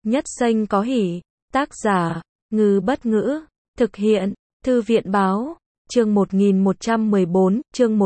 Nhất xanh có hỉ. Tác giả, Ngư Bất Ngữ. Thực hiện, Thư viện Báo. Chương 1114, chương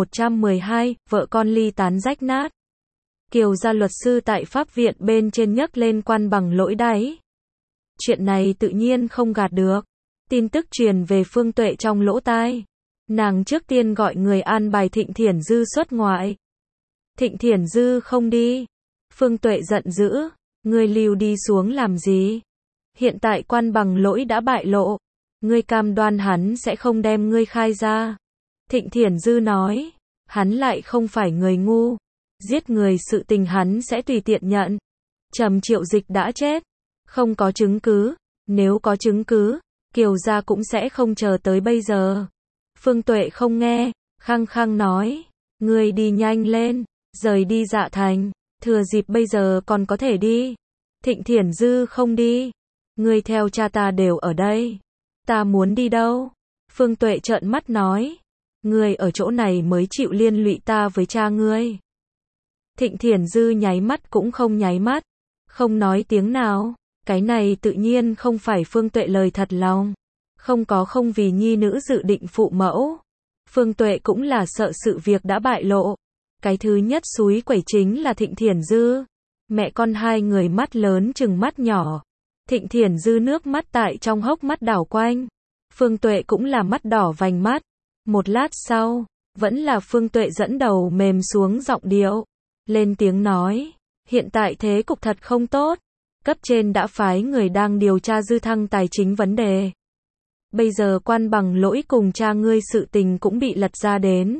1112, vợ con ly tán rách nát. Kiều gia luật sư tại pháp viện bên trên nhấc lên quan bằng lỗi đáy. Chuyện này tự nhiên không gạt được. Tin tức truyền về Phương Tuệ trong lỗ tai. Nàng trước tiên gọi người an bài Thịnh Thiển Dư xuất ngoại. Thịnh Thiển Dư không đi. Phương Tuệ giận dữ. Ngươi lưu đi xuống làm gì? Hiện tại quan bằng lỗi đã bại lộ. Ngươi cam đoan hắn sẽ không đem ngươi khai ra. Thịnh Thiển Dư nói. Hắn lại không phải người ngu. Giết người sự tình hắn sẽ tùy tiện nhận. Trầm Triệu Dịch đã chết. Không có chứng cứ. Nếu có chứng cứ, Kiều gia cũng sẽ không chờ tới bây giờ. Phương Tuệ không nghe, khăng khăng nói. Ngươi đi nhanh lên, rời đi Dạ Thành. Thừa dịp bây giờ còn có thể đi. Thịnh Thiển Dư không đi. Ngươi theo cha ta đều ở đây. Ta muốn đi đâu? Phương Tuệ trợn mắt nói. Ngươi ở chỗ này mới chịu liên lụy ta với cha ngươi. Thịnh Thiển Dư nháy mắt cũng không nháy mắt. Không nói tiếng nào. Cái này tự nhiên không phải Phương Tuệ lời thật lòng. Không vì nhi nữ dự định phụ mẫu. Phương Tuệ cũng là sợ sự việc đã bại lộ. Cái thứ nhất xúi quẩy chính là Thịnh Thiển Dư. Mẹ con hai người mắt lớn chừng mắt nhỏ. Thịnh Thiển Dư nước mắt tại trong hốc mắt đảo quanh. Phương Tuệ cũng là mắt đỏ vành mắt. Một lát sau, vẫn là Phương Tuệ dẫn đầu mềm xuống giọng điệu. Lên tiếng nói, hiện tại thế cục thật không tốt. Cấp trên đã phái người đang điều tra Dư Thăng tài chính vấn đề. Bây giờ quan bằng lỗi cùng cha ngươi sự tình cũng bị lật ra đến.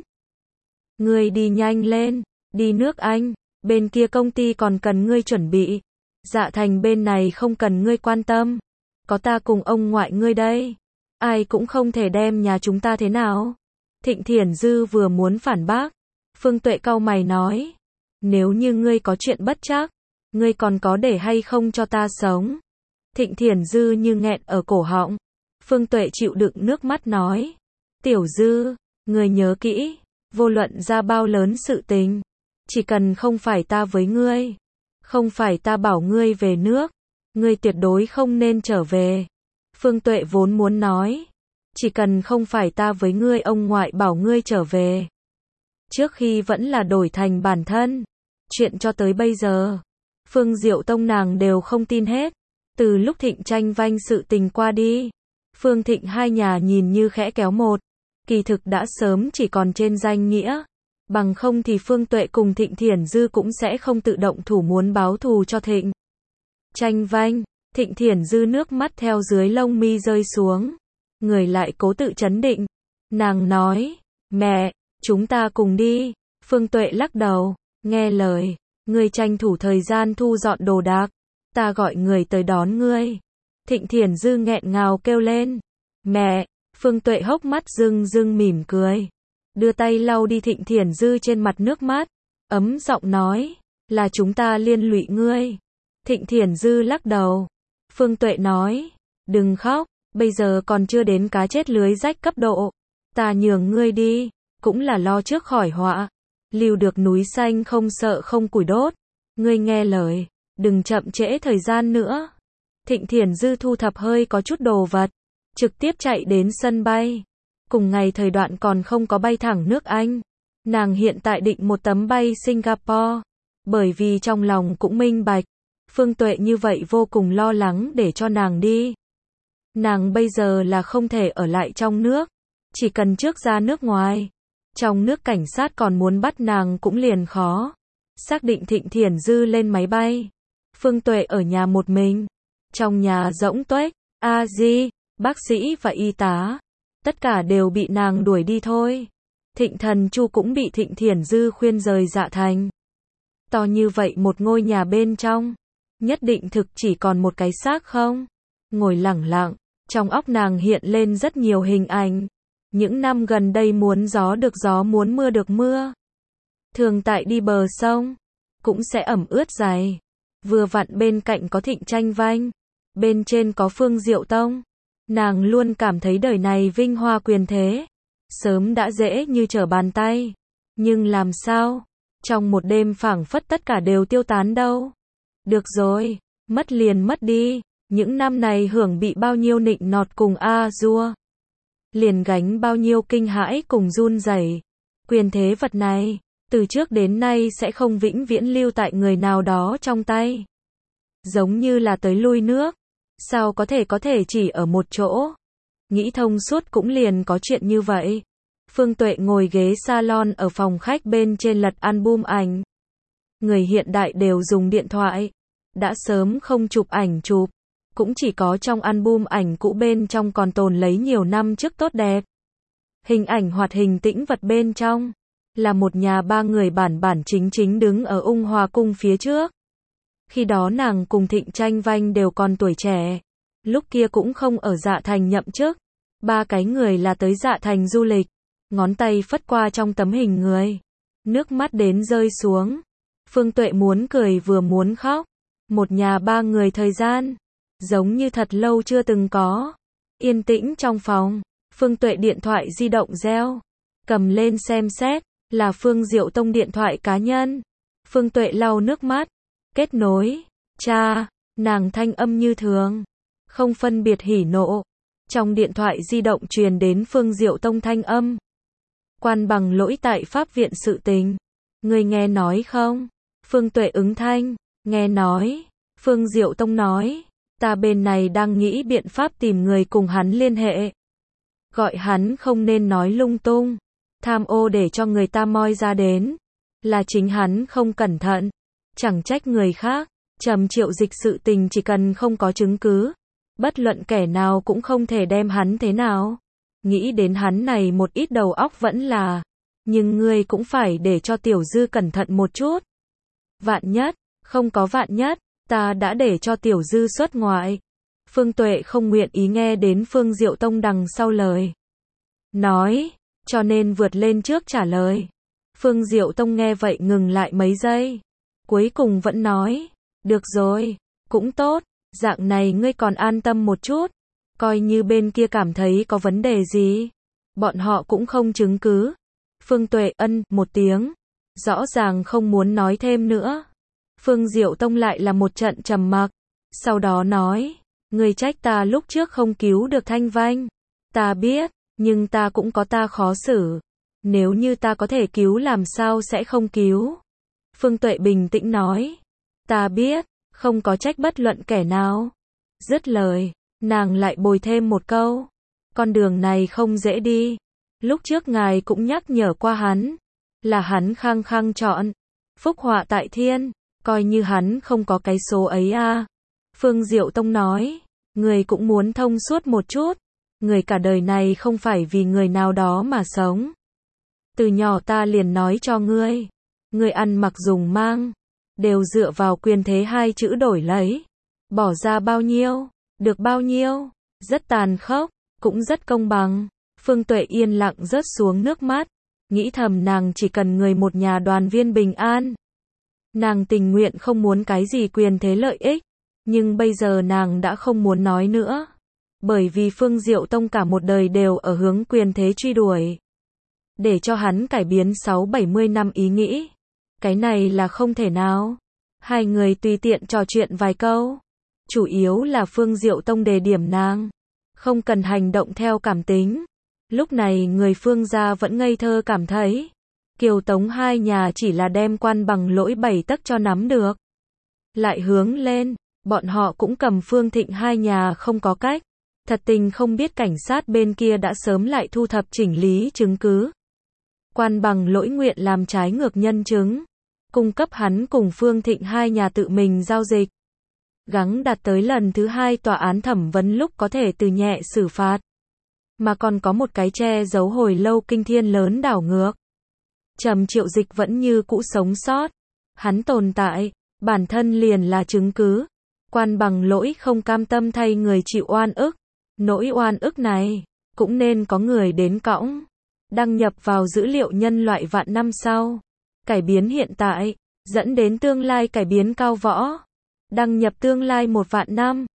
Ngươi đi nhanh lên, đi nước Anh, bên kia công ty còn cần ngươi chuẩn bị. Dạ Thành bên này không cần ngươi quan tâm. Có ta cùng ông ngoại ngươi đây. Ai cũng không thể đem nhà chúng ta thế nào. Thịnh Thiển Dư vừa muốn phản bác. Phương Tuệ cau mày nói. Nếu như ngươi có chuyện bất trắc, ngươi còn có để hay không cho ta sống? Thịnh Thiển Dư như nghẹn ở cổ họng. Phương Tuệ chịu đựng nước mắt nói. Tiểu Dư, ngươi nhớ kỹ, vô luận ra bao lớn sự tình, chỉ cần không phải ta với ngươi, không phải ta bảo ngươi về nước, ngươi tuyệt đối không nên trở về. Phương Tuệ vốn muốn nói, chỉ cần không phải ta với ngươi ông ngoại bảo ngươi trở về. Trước khi vẫn là đổi thành bản thân. Chuyện cho tới bây giờ, Phương Diệu Tông nàng đều không tin hết. Từ lúc Thịnh tranh vanh sự tình qua đi, Phương Thịnh hai nhà nhìn như khẽ kéo một, kỳ thực đã sớm chỉ còn trên danh nghĩa. Bằng không thì Phương Tuệ cùng Thịnh Thiển Dư cũng sẽ không tự động thủ muốn báo thù cho Thịnh tranh vanh. Thịnh Thiển Dư nước mắt theo dưới lông mi rơi xuống. Người lại cố tự trấn định. Nàng nói, mẹ, chúng ta cùng đi. Phương Tuệ lắc đầu, nghe lời, ngươi tranh thủ thời gian thu dọn đồ đạc. Ta gọi người tới đón ngươi. Thịnh Thiển Dư nghẹn ngào kêu lên. Mẹ, Phương Tuệ hốc mắt rưng rưng mỉm cười. Đưa tay lau đi Thịnh Thiển Dư trên mặt nước mắt. Ấm giọng nói, là chúng ta liên lụy ngươi. Thịnh Thiển Dư lắc đầu. Phương Tuệ nói, đừng khóc, bây giờ còn chưa đến cá chết lưới rách cấp độ. Ta nhường ngươi đi, cũng là lo trước khỏi họa. Lưu được núi xanh không sợ không củi đốt. Ngươi nghe lời, đừng chậm trễ thời gian nữa. Thịnh Thiển Dư thu thập hơi có chút đồ vật, trực tiếp chạy đến sân bay. Cùng ngày thời đoạn còn không có bay thẳng nước Anh. Nàng hiện tại định một tấm bay Singapore. Bởi vì trong lòng cũng minh bạch, Phương Tuệ như vậy vô cùng lo lắng để cho nàng đi. Nàng bây giờ là không thể ở lại trong nước, chỉ cần trước ra nước ngoài. Trong nước cảnh sát còn muốn bắt nàng cũng liền khó. Xác định Thịnh Thiển Dư lên máy bay. Phương Tuệ ở nhà một mình. Trong nhà rỗng tuếch, A-di, bác sĩ và y tá, tất cả đều bị nàng đuổi đi thôi. Thịnh Thần Chu cũng bị Thịnh Thiển Dư khuyên rời Dạ Thành. To như vậy một ngôi nhà bên trong, nhất định thực chỉ còn một cái xác không? Ngồi lẳng lặng, trong óc nàng hiện lên rất nhiều hình ảnh. Những năm gần đây muốn gió được gió muốn mưa được mưa. Thường tại đi bờ sông, cũng sẽ ẩm ướt giày. Vừa vặn bên cạnh có Thịnh tranh vanh, bên trên có Phương Diệu Tông. Nàng luôn cảm thấy đời này vinh hoa quyền thế, sớm đã dễ như trở bàn tay. Nhưng làm sao? Trong một đêm phảng phất tất cả đều tiêu tán đâu. Được rồi, Mất liền mất đi, những năm này hưởng bị bao nhiêu nịnh nọt cùng a dua, liền gánh bao nhiêu kinh hãi cùng run rẩy. Quyền thế vật này, từ trước đến nay sẽ không vĩnh viễn lưu tại người nào đó trong tay. Giống như là tới lui nước, sao có thể chỉ ở một chỗ. Nghĩ thông suốt cũng liền có chuyện như vậy. Phương Tuệ ngồi ghế salon ở phòng khách bên trên lật album ảnh. Người hiện đại đều dùng điện thoại, đã sớm không chụp ảnh chụp, cũng chỉ có trong album ảnh cũ bên trong còn tồn lấy nhiều năm trước tốt đẹp. Hình ảnh hoạt hình tĩnh vật bên trong, là một nhà ba người bản chính chính đứng ở Ung Hòa cung phía trước. Khi đó nàng cùng Thịnh Tranh Vanh đều còn tuổi trẻ, lúc kia cũng không ở Dạ Thành nhậm chức, ba cái người là tới Dạ Thành du lịch, ngón tay phất qua trong tấm hình người, nước mắt đến rơi xuống. Phương Tuệ muốn cười vừa muốn khóc, một nhà ba người thời gian, giống như thật lâu chưa từng có. Yên tĩnh trong phòng, Phương Tuệ điện thoại di động reo, cầm lên xem xét, là Phương Diệu Tông điện thoại cá nhân. Phương Tuệ lau nước mắt, kết nối, cha, nàng thanh âm như thường, không phân biệt hỉ nộ. Trong điện thoại di động truyền đến Phương Diệu Tông thanh âm. Quan bằng lỗi tại pháp viện sự tình, người nghe nói không? Phương Tuệ ứng thanh, nghe nói. Phương Diệu Tông nói, ta bên này đang nghĩ biện pháp tìm người cùng hắn liên hệ. Gọi hắn không nên nói lung tung, tham ô để cho người ta moi ra đến. Là chính hắn không cẩn thận, chẳng trách người khác. Trầm Triệu Dịch sự tình chỉ cần không có chứng cứ, bất luận kẻ nào cũng không thể đem hắn thế nào. Nghĩ đến hắn này một ít đầu óc vẫn là, nhưng ngươi cũng phải để cho Tiểu Dư cẩn thận một chút. Vạn nhất, không có vạn nhất, ta đã để cho Tiểu Dư xuất ngoại. Phương Tuệ không nguyện ý nghe đến Phương Diệu Tông đằng sau lời nói, cho nên vượt lên trước trả lời. Phương Diệu Tông nghe vậy ngừng lại mấy giây, cuối cùng vẫn nói, được rồi, cũng tốt, dạng này ngươi còn an tâm một chút, coi như bên kia cảm thấy có vấn đề gì, bọn họ cũng không chứng cứ. Phương Tuệ ân một tiếng, rõ ràng không muốn nói thêm nữa. Phương Diệu Tông lại là một trận trầm mặc, sau đó nói, ngươi trách ta lúc trước không cứu được Thanh Vanh, ta biết, nhưng ta cũng có ta khó xử, nếu như ta có thể cứu làm sao sẽ không cứu. Phương Tuệ bình tĩnh nói, ta biết, không có trách bất luận kẻ nào. Dứt lời, nàng lại bồi thêm một câu, con đường này không dễ đi, lúc trước ngài cũng nhắc nhở qua hắn, là hắn khăng khăng chọn, phúc họa tại thiên, coi như hắn không có cái số ấy a. Phương Diệu Tông nói, người cũng muốn thông suốt một chút, người cả đời này không phải vì người nào đó mà sống. Từ nhỏ ta liền nói cho ngươi, ngươi ăn mặc dùng mang, đều dựa vào quyền thế hai chữ đổi lấy, bỏ ra bao nhiêu, được bao nhiêu, rất tàn khốc, cũng rất công bằng. Phương Tuệ yên lặng rớt xuống nước mắt, nghĩ thầm nàng chỉ cần người một nhà đoàn viên bình an. Nàng tình nguyện không muốn cái gì quyền thế lợi ích, nhưng bây giờ nàng đã không muốn nói nữa. Bởi vì Phương Diệu Tông cả một đời đều ở hướng quyền thế truy đuổi. Để cho hắn cải biến 60-70 năm ý nghĩ, cái này là không thể nào. Hai người tùy tiện trò chuyện vài câu, chủ yếu là Phương Diệu Tông đề điểm nàng, không cần hành động theo cảm tính. Lúc này người Phương gia vẫn ngây thơ cảm thấy, Kiều Tống hai nhà chỉ là đem quan bằng lỗi 7 tấc cho nắm được. Lại hướng lên, bọn họ cũng cầm Phương Thịnh hai nhà không có cách. Thật tình không biết cảnh sát bên kia đã sớm lại thu thập chỉnh lý chứng cứ. Quan bằng lỗi nguyện làm trái ngược nhân chứng, cung cấp hắn cùng Phương Thịnh hai nhà tự mình giao dịch. Gắng đạt tới lần thứ 2 tòa án thẩm vấn lúc có thể từ nhẹ xử phạt. Mà còn có một cái che giấu hồi lâu kinh thiên lớn đảo ngược. Trầm Triệu Dịch vẫn như cũ sống sót. Hắn tồn tại, bản thân liền là chứng cứ. Quan bằng lỗi không cam tâm thay người chịu oan ức. Nỗi oan ức này, cũng nên có người đến cõng. Đăng nhập vào dữ liệu nhân loại vạn năm sau. Cải biến hiện tại, dẫn đến tương lai cải biến cao võ. Đăng nhập tương lai 1 vạn năm.